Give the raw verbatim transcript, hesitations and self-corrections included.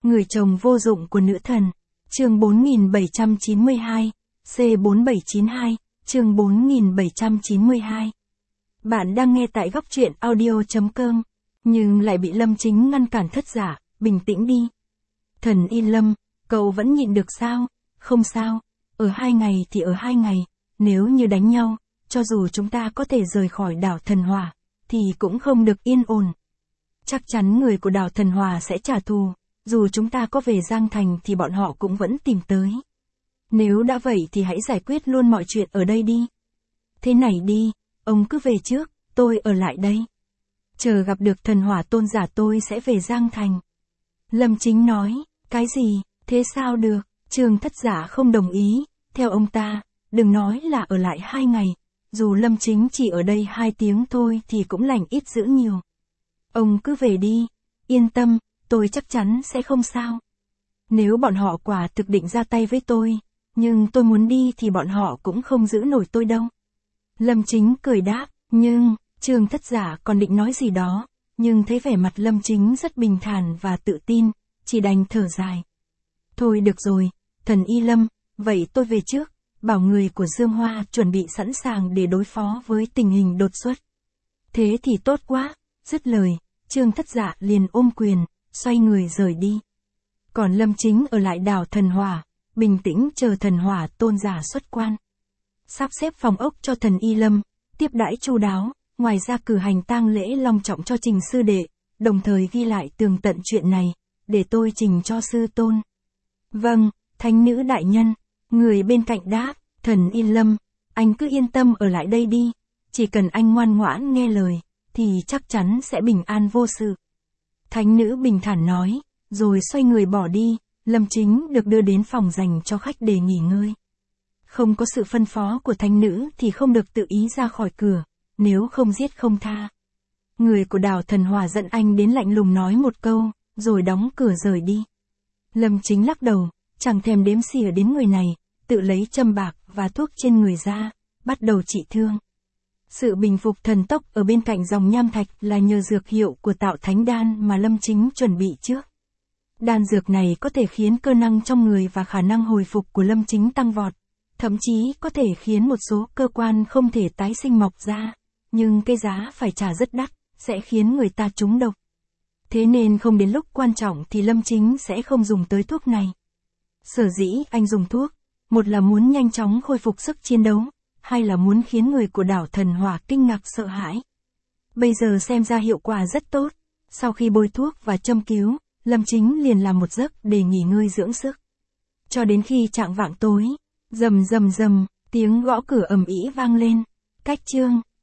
Người chồng vô dụng của nữ thần. Chương bốn nghìn bảy trăm chín mươi hai, C bốn bảy chín hai, chương bốn nghìn bảy trăm chín mươi hai. Bạn đang nghe tại góc truyện audio chấm com, nhưng lại bị Lâm Chính ngăn cản thất giả, bình tĩnh đi. Thần Y Lâm, cậu vẫn nhịn được sao? Không sao, ở hai ngày thì ở hai ngày, nếu như đánh nhau, cho dù chúng ta có thể rời khỏi đảo Thần Hỏa, thì cũng không được yên ổn. Chắc chắn người của đảo Thần Hỏa sẽ trả thù, dù chúng ta có về Giang Thành thì bọn họ cũng vẫn tìm tới. Nếu đã vậy thì hãy giải quyết luôn mọi chuyện ở đây đi. Thế này đi, ông cứ về trước, tôi ở lại đây. Chờ gặp được Thần Hỏa tôn giả tôi sẽ về Giang Thành. Lâm Chính nói, cái gì, thế sao được? Trương Thất Giả không đồng ý, theo ông ta, đừng nói là ở lại hai ngày, dù Lâm Chính chỉ ở đây hai tiếng thôi thì cũng lành ít dữ nhiều. Ông cứ về đi, yên tâm, tôi chắc chắn sẽ không sao. Nếu bọn họ quả thực định ra tay với tôi, nhưng tôi muốn đi thì bọn họ cũng không giữ nổi tôi đâu. Lâm Chính cười đáp, nhưng, Trương Thất Giả còn định nói gì đó, nhưng thấy vẻ mặt Lâm Chính rất bình thản và tự tin, chỉ đành thở dài. Thôi được rồi, thần Y Lâm, vậy tôi về trước, bảo người của Dương Hoa chuẩn bị sẵn sàng để đối phó với tình hình đột xuất. Thế thì tốt quá, dứt lời, Trương Thất Giả liền ôm quyền, xoay người rời đi. Còn Lâm Chính ở lại đảo Thần Hỏa, bình tĩnh chờ Thần Hỏa tôn giả xuất quan. Sắp xếp phòng ốc cho thần Y Lâm, tiếp đãi chu đáo, ngoài ra cử hành tang lễ long trọng cho Trình sư đệ, đồng thời ghi lại tường tận chuyện này, để tôi trình cho sư tôn. Vâng, thánh nữ đại nhân, người bên cạnh đáp, thần Y Lâm, anh cứ yên tâm ở lại đây đi, chỉ cần anh ngoan ngoãn nghe lời, thì chắc chắn sẽ bình an vô sự. Thánh nữ bình thản nói, rồi xoay người bỏ đi, Lâm Chính được đưa đến phòng dành cho khách để nghỉ ngơi. Không có sự phân phó của thánh nữ thì không được tự ý ra khỏi cửa, nếu không giết không tha. Người của đảo Thần Hỏa dẫn anh đến lạnh lùng nói một câu, rồi đóng cửa rời đi. Lâm Chính lắc đầu, chẳng thèm đếm xỉa đến người này, tự lấy châm bạc và thuốc trên người ra, bắt đầu trị thương. Sự bình phục thần tốc ở bên cạnh dòng nham thạch là nhờ dược hiệu của tạo thánh đan mà Lâm Chính chuẩn bị trước. Đan dược này có thể khiến cơ năng trong người và khả năng hồi phục của Lâm Chính tăng vọt, thậm chí có thể khiến một số cơ quan không thể tái sinh mọc ra, nhưng cái giá phải trả rất đắt, sẽ khiến người ta trúng độc. Thế nên không đến lúc quan trọng thì Lâm Chính sẽ không dùng tới thuốc này. Sở dĩ anh dùng thuốc, một là muốn nhanh chóng khôi phục sức chiến đấu, hai là muốn khiến người của đảo Thần Hỏa kinh ngạc sợ hãi. Bây giờ xem ra hiệu quả rất tốt, sau khi bôi thuốc và châm cứu, Lâm Chính liền làm một giấc để nghỉ ngơi dưỡng sức. Cho đến khi chạng vạng tối, rầm rầm rầm, tiếng gõ cửa ầm ĩ vang lên, cách chương.